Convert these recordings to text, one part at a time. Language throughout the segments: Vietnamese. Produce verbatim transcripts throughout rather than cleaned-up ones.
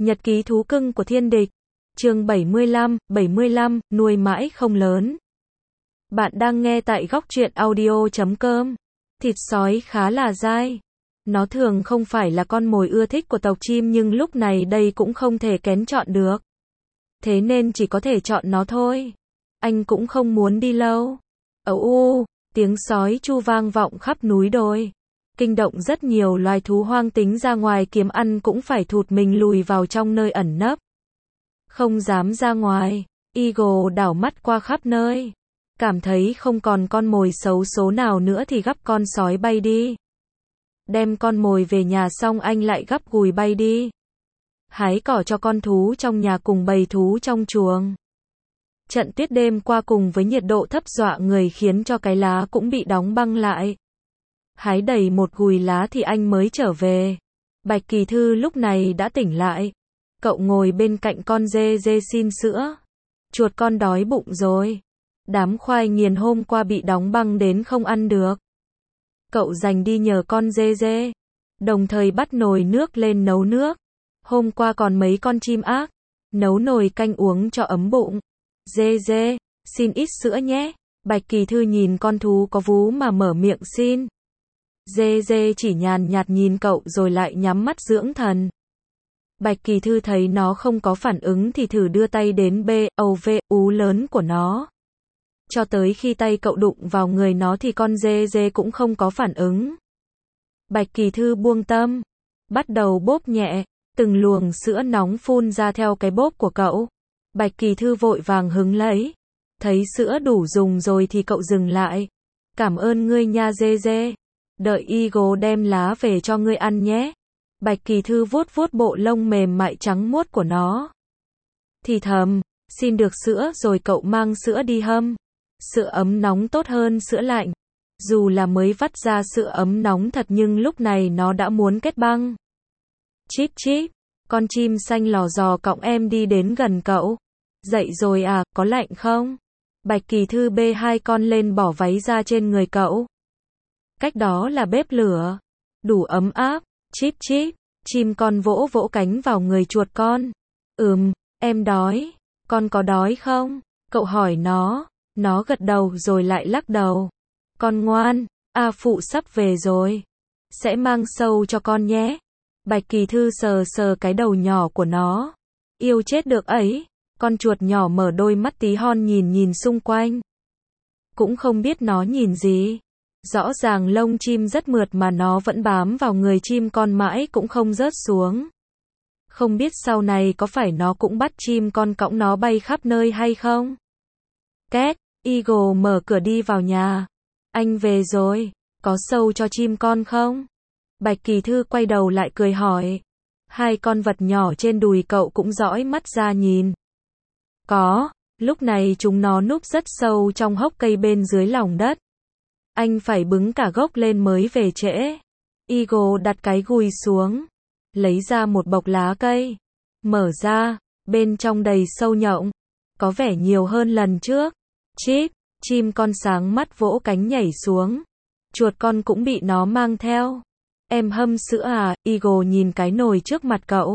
Nhật ký thú cưng của thiên địch. Chương bảy mươi lăm, bảy mươi lăm, nuôi mãi không lớn. Bạn đang nghe tại góc truyện audio chấm com. Thịt sói khá là dai. Nó thường không phải là con mồi ưa thích của tộc chim nhưng lúc này đây cũng không thể kén chọn được. Thế nên chỉ có thể chọn nó thôi. Anh cũng không muốn đi lâu. Ấu u, tiếng sói chu vang vọng khắp núi đồi. Kinh động rất nhiều loài thú hoang tính ra ngoài kiếm ăn cũng phải thụt mình lùi vào trong nơi ẩn nấp. Không dám ra ngoài, Eagle đảo mắt qua khắp nơi. Cảm thấy không còn con mồi xấu số nào nữa thì gắp con sói bay đi. Đem con mồi về nhà xong anh lại gắp gùi bay đi. Hái cỏ cho con thú trong nhà cùng bầy thú trong chuồng. Trận tuyết đêm qua cùng với nhiệt độ thấp dọa người khiến cho cái lá cũng bị đóng băng lại. Hái đầy một gùi lá thì anh mới trở về. Bạch Kỳ Thư lúc này đã tỉnh lại. Cậu ngồi bên cạnh con dê dê xin sữa. Chuột con đói bụng rồi. Đám khoai nghiền hôm qua bị đóng băng đến không ăn được. Cậu dành đi nhờ con dê dê. Đồng thời bắt nồi nước lên nấu nước. Hôm qua còn mấy con chim ác. Nấu nồi canh uống cho ấm bụng. Dê dê, xin ít sữa nhé. Bạch Kỳ Thư nhìn con thú có vú mà mở miệng xin. Dê dê chỉ nhàn nhạt nhìn cậu rồi lại nhắm mắt dưỡng thần. Bạch Kỳ Thư thấy nó không có phản ứng thì thử đưa tay đến bê, âu vê, ú lớn của nó. Cho tới khi tay cậu đụng vào người nó thì con dê dê cũng không có phản ứng. Bạch Kỳ Thư buông tâm. Bắt đầu bóp nhẹ. Từng luồng sữa nóng phun ra theo cái bóp của cậu. Bạch Kỳ Thư vội vàng hứng lấy. Thấy sữa đủ dùng rồi thì cậu dừng lại. Cảm ơn ngươi nha dê dê. Đợi Eagle đem lá về cho ngươi ăn nhé. Bạch Kỳ Thư vuốt vuốt bộ lông mềm mại trắng muốt của nó. Thì thầm, xin được sữa rồi cậu mang sữa đi hâm. Sữa ấm nóng tốt hơn sữa lạnh. Dù là mới vắt ra sữa ấm nóng thật nhưng lúc này nó đã muốn kết băng. Chip chip, con chim xanh lò dò cõng em đi đến gần cậu. Dậy rồi à, có lạnh không? Bạch Kỳ Thư bê hai con lên bỏ váy ra trên người cậu. Cách đó là bếp lửa. Đủ ấm áp. Chip chip. Chim con vỗ vỗ cánh vào người chuột con. Ừm, em đói. Con có đói không? Cậu hỏi nó. Nó gật đầu rồi lại lắc đầu. Con ngoan. A phụ sắp về rồi. Sẽ mang sâu cho con nhé. Bạch Kỳ Thư sờ sờ cái đầu nhỏ của nó. Yêu chết được ấy. Con chuột nhỏ mở đôi mắt tí hon nhìn nhìn xung quanh. Cũng không biết nó nhìn gì. Rõ ràng lông chim rất mượt mà nó vẫn bám vào người chim con mãi cũng không rớt xuống. Không biết sau này có phải nó cũng bắt chim con cõng nó bay khắp nơi hay không? Két, Eagle mở cửa đi vào nhà. Anh về rồi, có sâu cho chim con không? Bạch Kỳ Thư quay đầu lại cười hỏi. Hai con vật nhỏ trên đùi cậu cũng dõi mắt ra nhìn. Có, lúc này chúng nó núp rất sâu trong hốc cây bên dưới lòng đất. Anh phải bứng cả gốc lên mới về trễ. Eagle đặt cái gùi xuống. Lấy ra một bọc lá cây. Mở ra, bên trong đầy sâu nhộng. Có vẻ nhiều hơn lần trước. Chip, chim con sáng mắt vỗ cánh nhảy xuống. Chuột con cũng bị nó mang theo. Em hâm sữa à? Eagle nhìn cái nồi trước mặt cậu.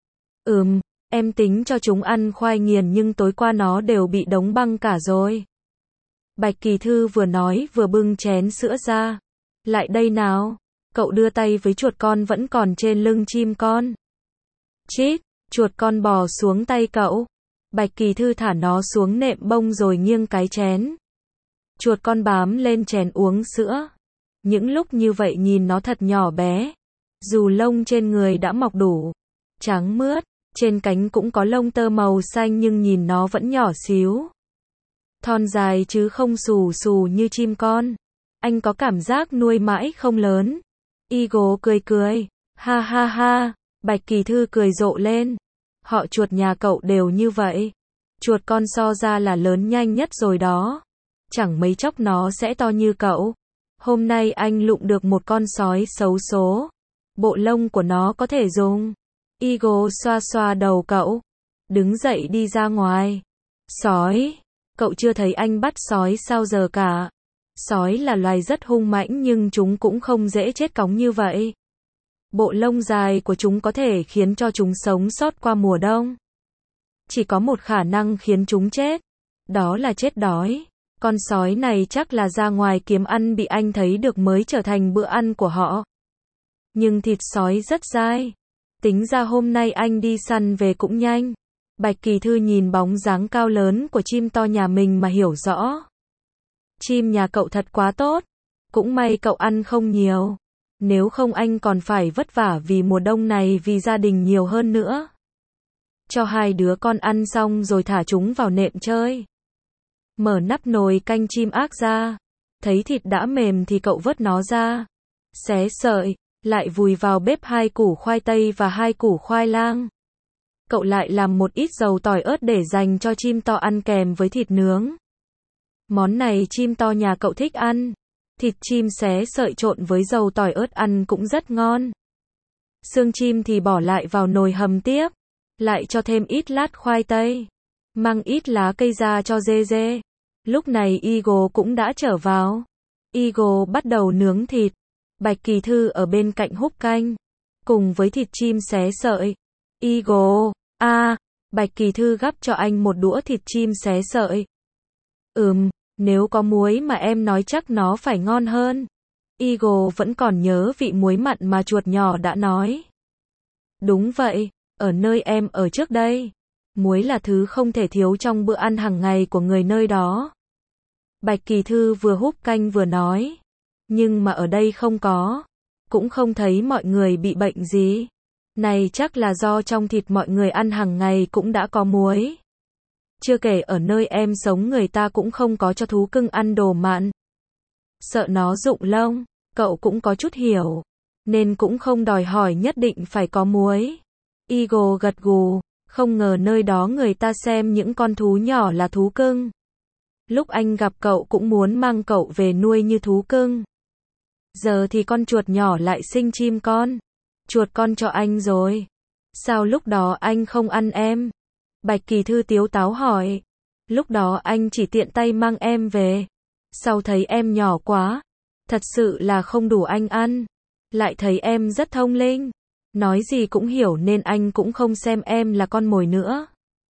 Ừm, em tính cho chúng ăn khoai nghiền nhưng tối qua nó đều bị đóng băng cả rồi. Bạch Kỳ Thư vừa nói vừa bưng chén sữa ra. Lại đây nào. Cậu đưa tay với chuột con vẫn còn trên lưng chim con. Chít, chuột con bò xuống tay cậu. Bạch Kỳ Thư thả nó xuống nệm bông rồi nghiêng cái chén. Chuột con bám lên chén uống sữa. Những lúc như vậy nhìn nó thật nhỏ bé. Dù lông trên người đã mọc đủ. Trắng mướt, trên cánh cũng có lông tơ màu xanh nhưng nhìn nó vẫn nhỏ xíu. Thon dài chứ không xù xù như chim con. Anh có cảm giác nuôi mãi không lớn. Eagle cười cười. Ha ha ha. Bạch Kỳ Thư cười rộ lên. Họ chuột nhà cậu đều như vậy. Chuột con so ra là lớn nhanh nhất rồi đó. Chẳng mấy chốc nó sẽ to như cậu. Hôm nay anh lụm được một con sói xấu số. Bộ lông của nó có thể dùng. Eagle xoa xoa đầu cậu. Đứng dậy đi ra ngoài. Sói. Cậu chưa thấy anh bắt sói sao giờ cả. Sói là loài rất hung mãnh nhưng chúng cũng không dễ chết cóng như vậy. Bộ lông dài của chúng có thể khiến cho chúng sống sót qua mùa đông. Chỉ có một khả năng khiến chúng chết, đó là chết đói. Con sói này chắc là ra ngoài kiếm ăn bị anh thấy được mới trở thành bữa ăn của họ. Nhưng thịt sói rất dai. Tính ra hôm nay anh đi săn về cũng nhanh. Bạch Kỳ Thư nhìn bóng dáng cao lớn của chim to nhà mình mà hiểu rõ. Chim nhà cậu thật quá tốt. Cũng may cậu ăn không nhiều. Nếu không anh còn phải vất vả vì mùa đông này vì gia đình nhiều hơn nữa. Cho hai đứa con ăn xong rồi thả chúng vào nệm chơi. Mở nắp nồi canh chim ác ra. Thấy thịt đã mềm thì cậu vớt nó ra. Xé sợi, lại vùi vào bếp hai củ khoai tây và hai củ khoai lang. Cậu lại làm một ít dầu tỏi ớt để dành cho chim to ăn kèm với thịt nướng. Món này chim to nhà cậu thích ăn. Thịt chim xé sợi trộn với dầu tỏi ớt ăn cũng rất ngon. Xương chim thì bỏ lại vào nồi hầm tiếp. Lại cho thêm ít lát khoai tây. Mang ít lá cây ra cho dê dê. Lúc này Eagle cũng đã trở vào. Eagle bắt đầu nướng thịt. Bạch Kỳ Thư ở bên cạnh húp canh. Cùng với thịt chim xé sợi. Eagle, a à, Bạch Kỳ Thư gắp cho anh một đũa thịt chim xé sợi. Ừm, nếu có muối mà em nói chắc nó phải ngon hơn. Eagle vẫn còn nhớ vị muối mặn mà chuột nhỏ đã nói. Đúng vậy, ở nơi em ở trước đây. Muối là thứ không thể thiếu trong bữa ăn hàng ngày của người nơi đó. Bạch Kỳ Thư vừa húp canh vừa nói. Nhưng mà ở đây không có. Cũng không thấy mọi người bị bệnh gì. Này chắc là do trong thịt mọi người ăn hàng ngày cũng đã có muối. Chưa kể ở nơi em sống người ta cũng không có cho thú cưng ăn đồ mặn. Sợ nó rụng lông, cậu cũng có chút hiểu. Nên cũng không đòi hỏi nhất định phải có muối. Eagle gật gù, không ngờ nơi đó người ta xem những con thú nhỏ là thú cưng. Lúc anh gặp cậu cũng muốn mang cậu về nuôi như thú cưng. Giờ thì con chuột nhỏ lại sinh chim con. Chuột con cho anh rồi. Sao lúc đó anh không ăn em? Bạch Kỳ Thư tiếu táo hỏi. Lúc đó anh chỉ tiện tay mang em về. Sau thấy em nhỏ quá. Thật sự là không đủ anh ăn. Lại thấy em rất thông linh. Nói gì cũng hiểu nên anh cũng không xem em là con mồi nữa.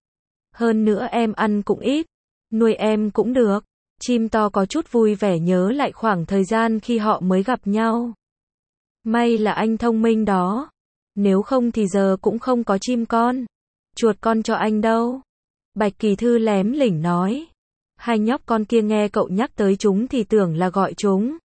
Hơn nữa em ăn cũng ít. Nuôi em cũng được. Chim to có chút vui vẻ nhớ lại khoảng thời gian khi họ mới gặp nhau. May là anh thông minh đó. Nếu không thì giờ cũng không có chim con. Chuột con cho anh đâu. Bạch Kỳ Thư lém lỉnh nói. Hai nhóc con kia nghe cậu nhắc tới chúng thì tưởng là gọi chúng.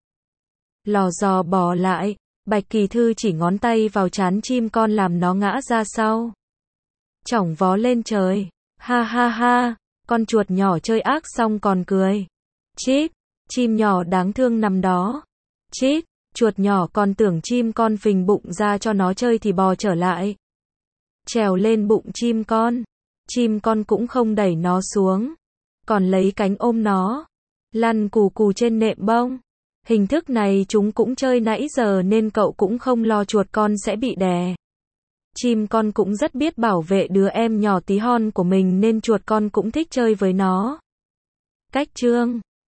Lò dò bò lại. Bạch Kỳ Thư chỉ ngón tay vào trán chim con làm nó ngã ra sau. Chỏng vó lên trời. Ha ha ha. Con chuột nhỏ chơi ác xong còn cười. Chít. Chim nhỏ đáng thương nằm đó. Chít. Chuột nhỏ còn tưởng chim con phình bụng ra cho nó chơi thì bò trở lại. Trèo lên bụng chim con. Chim con cũng không đẩy nó xuống. Còn lấy cánh ôm nó. Lăn cù cù trên nệm bông. Hình thức này chúng cũng chơi nãy giờ nên cậu cũng không lo chuột con sẽ bị đè. Chim con cũng rất biết bảo vệ đứa em nhỏ tí hon của mình nên chuột con cũng thích chơi với nó. Cách chương